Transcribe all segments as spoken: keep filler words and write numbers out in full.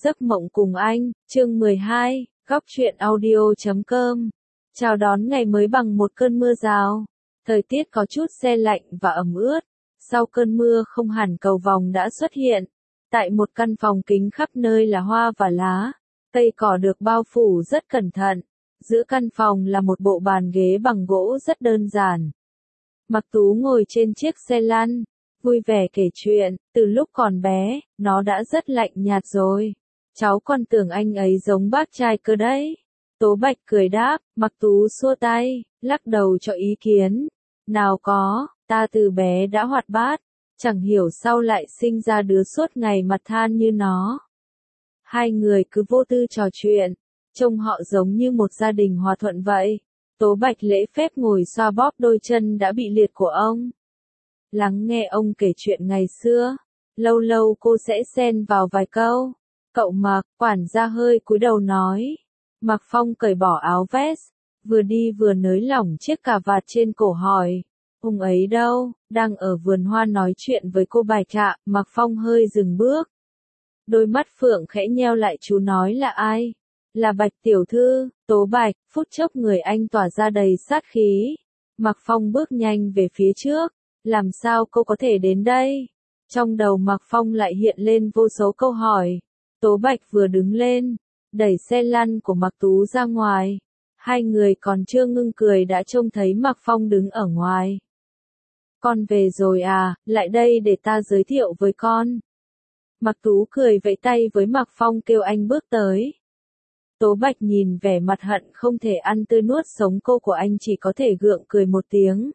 giấc mộng cùng anh, chương mười hai, góc truyện audio chấm com. Chào đón ngày mới bằng một cơn mưa rào. Thời tiết có chút se lạnh và ẩm ướt. Sau cơn mưa không hẳn cầu vồng đã xuất hiện. Tại một căn phòng kính khắp nơi là hoa và lá. Cây cỏ được bao phủ rất cẩn thận. Giữa căn phòng là một bộ bàn ghế bằng gỗ rất đơn giản. Mặc Tú ngồi trên chiếc xe lăn, vui vẻ kể chuyện, từ lúc còn bé, nó đã rất lạnh nhạt rồi. Cháu còn tưởng anh ấy giống bác trai cơ đấy. Tố Bạch cười đáp, Mặc Tú xua tay, lắc đầu cho ý kiến. Nào có, ta từ bé đã hoạt bát, chẳng hiểu sao lại sinh ra đứa suốt ngày mặt than như nó. Hai người cứ vô tư trò chuyện, trông họ giống như một gia đình hòa thuận vậy. Tố Bạch lễ phép ngồi xoa bóp đôi chân đã bị liệt của ông. Lắng nghe ông kể chuyện ngày xưa, lâu lâu cô sẽ xen vào vài câu. Cậu Mặc, quản gia hơi cúi đầu nói. Mạc Phong cởi bỏ áo vest, vừa đi vừa nới lỏng chiếc cà vạt trên cổ hỏi. Ông ấy đâu, đang ở vườn hoa nói chuyện với cô Bạch ạ. Mạc Phong hơi dừng bước. Đôi mắt phượng khẽ nheo lại, chú nói là ai? Là Bạch tiểu thư. Tố Bạch, phút chốc người anh tỏa ra đầy sát khí. Mạc Phong bước nhanh về phía trước. Làm sao cô có thể đến đây? Trong đầu Mạc Phong lại hiện lên vô số câu hỏi. Tố Bạch vừa đứng lên, đẩy xe lăn của Mạc Tú ra ngoài. Hai người còn chưa ngưng cười đã trông thấy Mạc Phong đứng ở ngoài. Con về rồi à, lại đây để ta giới thiệu với con. Mạc Tú cười vẫy tay với Mạc Phong kêu anh bước tới. Tố Bạch nhìn vẻ mặt hận không thể ăn tươi nuốt sống cô của anh, chỉ có thể gượng cười một tiếng.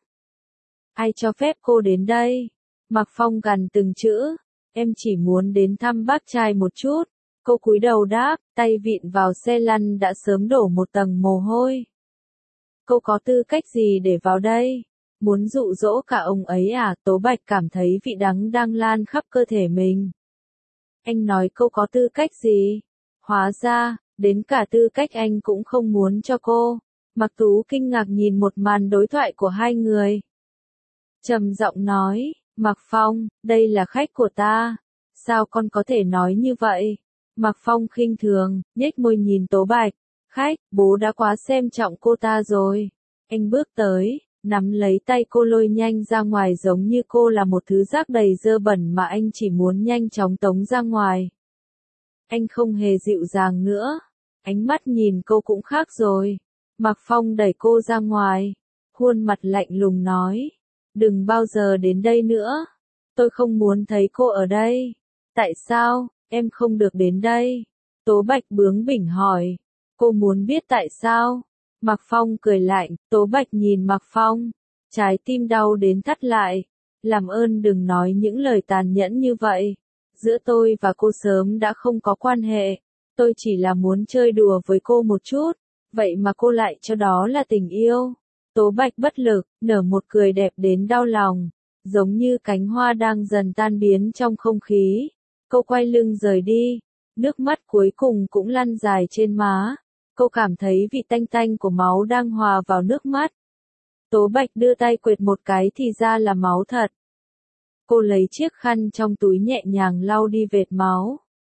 Ai cho phép cô đến đây? Mạc Phong gằn từng chữ. Em chỉ muốn đến thăm bác trai một chút. Cô cúi đầu đáp, tay vịn vào xe lăn đã sớm đổ một tầng mồ hôi. Cô có tư cách gì để vào đây? Muốn dụ dỗ cả ông ấy à? Tố Bạch cảm thấy vị đắng đang lan khắp cơ thể mình. Anh nói cô có tư cách gì? Hóa ra, đến cả tư cách anh cũng không muốn cho cô. Mạc Tú kinh ngạc nhìn một màn đối thoại của hai người. Trầm giọng nói, Mạc Phong, đây là khách của ta. Sao con có thể nói như vậy? Mạc Phong khinh thường, nhếch môi nhìn Tố Bạch. Khách, bố đã quá xem trọng cô ta rồi. Anh bước tới, nắm lấy tay cô lôi nhanh ra ngoài giống như cô là một thứ rác đầy dơ bẩn mà anh chỉ muốn nhanh chóng tống ra ngoài. Anh không hề dịu dàng nữa. Ánh mắt nhìn cô cũng khác rồi. Mạc Phong đẩy cô ra ngoài. Khuôn mặt lạnh lùng nói. Đừng bao giờ đến đây nữa. Tôi không muốn thấy cô ở đây. Tại sao, em không được đến đây? Tố Bạch bướng bỉnh hỏi. Cô muốn biết tại sao? Mạc Phong cười lạnh. Tố Bạch nhìn Mạc Phong. Trái tim đau đến thắt lại. Làm ơn đừng nói những lời tàn nhẫn như vậy. Giữa tôi và cô sớm đã không có quan hệ. Tôi chỉ là muốn chơi đùa với cô một chút. Vậy mà cô lại cho đó là tình yêu. Tố Bạch bất lực, nở một cười đẹp đến đau lòng. Giống như cánh hoa đang dần tan biến trong không khí. Cô quay lưng rời đi. Nước mắt cuối cùng cũng lăn dài trên má. Cô cảm thấy vị tanh tanh của máu đang hòa vào nước mắt. Tố Bạch đưa tay quệt một cái thì ra là máu thật. Cô lấy chiếc khăn trong túi nhẹ nhàng lau đi vệt máu.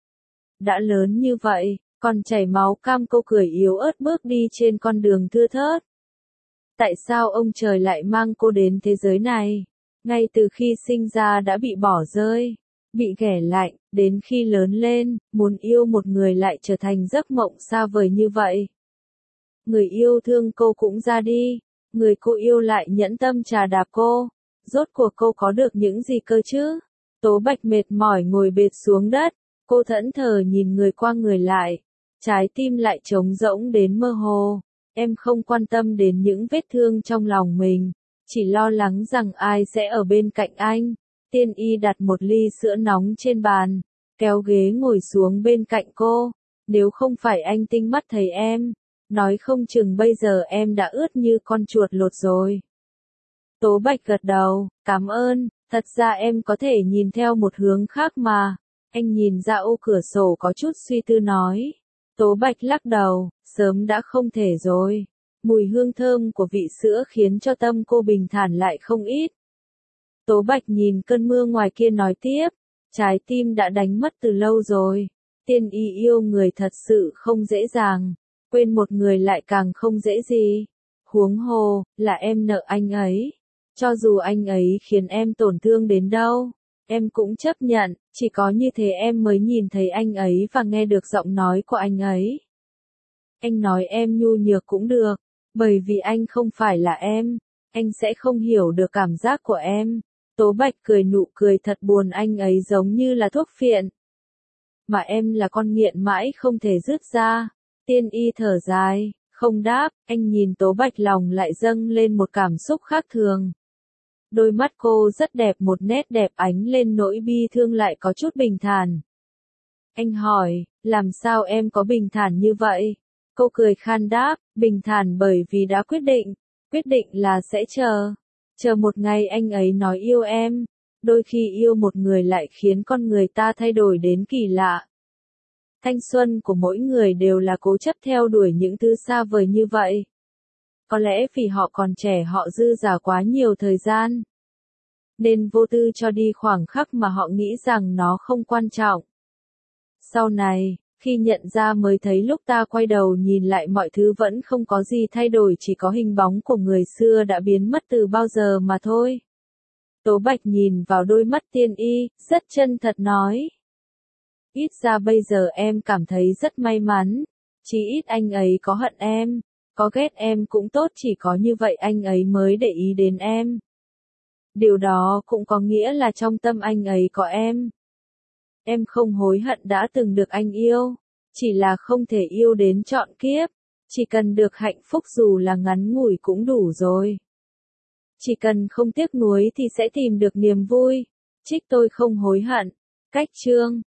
Đã lớn như vậy, còn chảy máu cam. Cô cười yếu ớt bước đi trên con đường thưa thớt. Tại sao ông trời lại mang cô đến thế giới này? Ngay từ khi sinh ra đã bị bỏ rơi, bị ghẻ lạnh, đến khi lớn lên, muốn yêu một người lại trở thành giấc mộng xa vời như vậy. Người yêu thương cô cũng ra đi, người cô yêu lại nhẫn tâm trà đạp cô. Rốt cuộc cô có được những gì cơ chứ? Tố Bạch mệt mỏi ngồi bệt xuống đất, cô thẫn thờ nhìn người qua người lại, trái tim lại trống rỗng đến mơ hồ. Em không quan tâm đến những vết thương trong lòng mình, chỉ lo lắng rằng ai sẽ ở bên cạnh anh. Tiên y đặt một ly sữa nóng trên bàn, kéo ghế ngồi xuống bên cạnh cô. Nếu không phải anh tinh mắt thấy em, nói không chừng bây giờ em đã ướt như con chuột lột rồi. Tố Bạch gật đầu, cảm ơn, thật ra em có thể nhìn theo một hướng khác mà. Anh nhìn ra ô cửa sổ có chút suy tư nói. Tố Bạch lắc đầu, sớm đã không thể rồi. Mùi hương thơm của vị sữa khiến cho tâm cô bình thản lại không ít. Tố Bạch nhìn cơn mưa ngoài kia nói tiếp, trái tim đã đánh mất từ lâu rồi. Tiên y yêu người thật sự không dễ dàng, quên một người lại càng không dễ gì. Huống hồ, là em nợ anh ấy. Cho dù anh ấy khiến em tổn thương đến đâu, em cũng chấp nhận, chỉ có như thế em mới nhìn thấy anh ấy và nghe được giọng nói của anh ấy. Anh nói em nhu nhược cũng được, bởi vì anh không phải là em, anh sẽ không hiểu được cảm giác của em. Tố Bạch cười nụ cười thật buồn, anh ấy giống như là thuốc phiện, mà em là con nghiện mãi không thể dứt ra. Tiên y thở dài, không đáp, anh nhìn Tố Bạch lòng lại dâng lên một cảm xúc khác thường. Đôi mắt cô rất đẹp, một nét đẹp ánh lên nỗi bi thương lại có chút bình thản. Anh hỏi, làm sao em có bình thản như vậy? Cô cười khan đáp, bình thản bởi vì đã quyết định, quyết định là sẽ chờ. Chờ một ngày anh ấy nói yêu em. Đôi khi yêu một người lại khiến con người ta thay đổi đến kỳ lạ. Thanh xuân của mỗi người đều là cố chấp theo đuổi những thứ xa vời như vậy. Có lẽ vì họ còn trẻ, họ dư dả quá nhiều thời gian, nên vô tư cho đi khoảng khắc mà họ nghĩ rằng nó không quan trọng. Sau này, khi nhận ra mới thấy lúc ta quay đầu nhìn lại mọi thứ vẫn không có gì thay đổi, chỉ có hình bóng của người xưa đã biến mất từ bao giờ mà thôi. Tố Bạch nhìn vào đôi mắt tiên y, rất chân thật nói. Ít ra bây giờ em cảm thấy rất may mắn, chỉ ít anh ấy có hận em, có ghét em cũng tốt, chỉ có như vậy anh ấy mới để ý đến em. Điều đó cũng có nghĩa là trong tâm anh ấy có em. Em không hối hận đã từng được anh yêu, chỉ là không thể yêu đến trọn kiếp, chỉ cần được hạnh phúc dù là ngắn ngủi cũng đủ rồi. Chỉ cần không tiếc nuối thì sẽ tìm được niềm vui. Trích tôi không hối hận. Cách chương